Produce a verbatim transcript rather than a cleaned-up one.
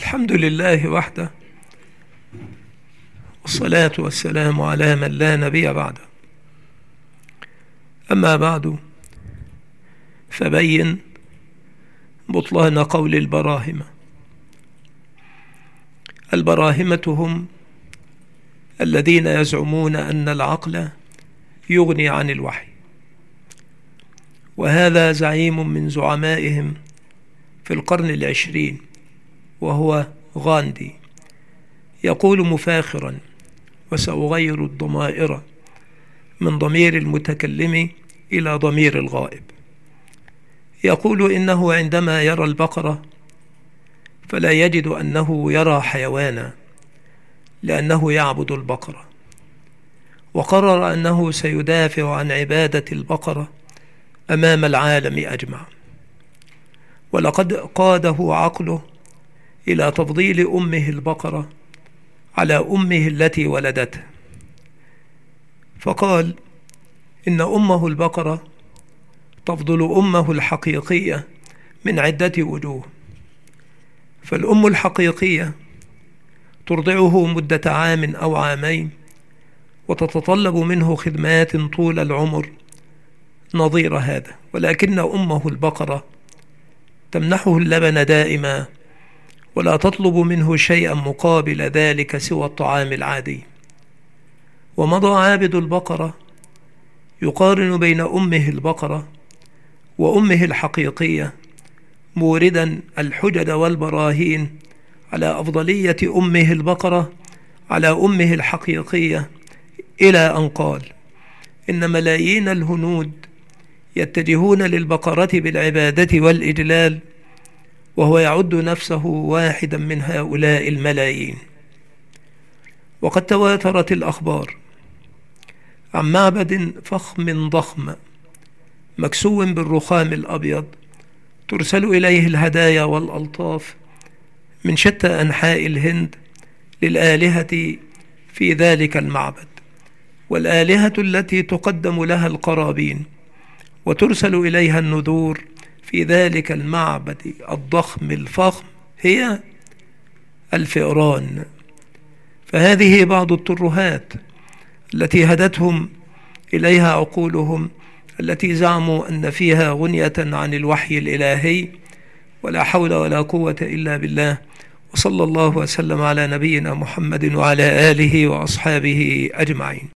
الحمد لله وحده، والصلاة والسلام على من لا نبي بعده. أما بعد، فبين بطلان قول البراهمة. البراهمة هم الذين يزعمون أن العقل يغني عن الوحي، وهذا زعيم من زعمائهم في القرن العشرين وهو غاندي، يقول مفاخرا: وسأغير الضمائر من ضمير المتكلم إلى ضمير الغائب. يقول إنه عندما يرى البقرة فلا يجد أنه يرى حيوانا، لأنه يعبد البقرة، وقرر أنه سيدافع عن عبادة البقرة أمام العالم أجمع. ولقد قاده عقله إلى تفضيل أمه البقرة على أمه التي ولدته، فقال إن أمه البقرة تفضل أمه الحقيقية من عدة وجوه. فالأم الحقيقية ترضعه مدة عام أو عامين، وتتطلب منه خدمات طول العمر نظير هذا، ولكن أمه البقرة تمنحه اللبن دائما، ولا تطلب منه شيئا مقابل ذلك سوى الطعام العادي. ومضى عابد البقرة يقارن بين أمه البقرة وأمه الحقيقية، موردا الحجج والبراهين على أفضلية أمه البقرة على أمه الحقيقية، إلى أن قال إن ملايين الهنود يتجهون للبقرة بالعبادة والإجلال، وهو يعد نفسه واحدا من هؤلاء الملايين. وقد تواترت الأخبار عن معبد فخم ضخم مكسو بالرخام الأبيض ترسل إليه الهدايا والألطاف من شتى أنحاء الهند للآلهة في ذلك المعبد، والآلهة التي تقدم لها القرابين وترسل إليها النذور في ذلك المعبد الضخم الفخم هي الفئران. فهذه بعض الترهات التي هدتهم إليها عقولهم، التي زعموا أن فيها غنية عن الوحي الإلهي. ولا حول ولا قوة إلا بالله، وصلى الله وسلم على نبينا محمد وعلى آله وأصحابه أجمعين.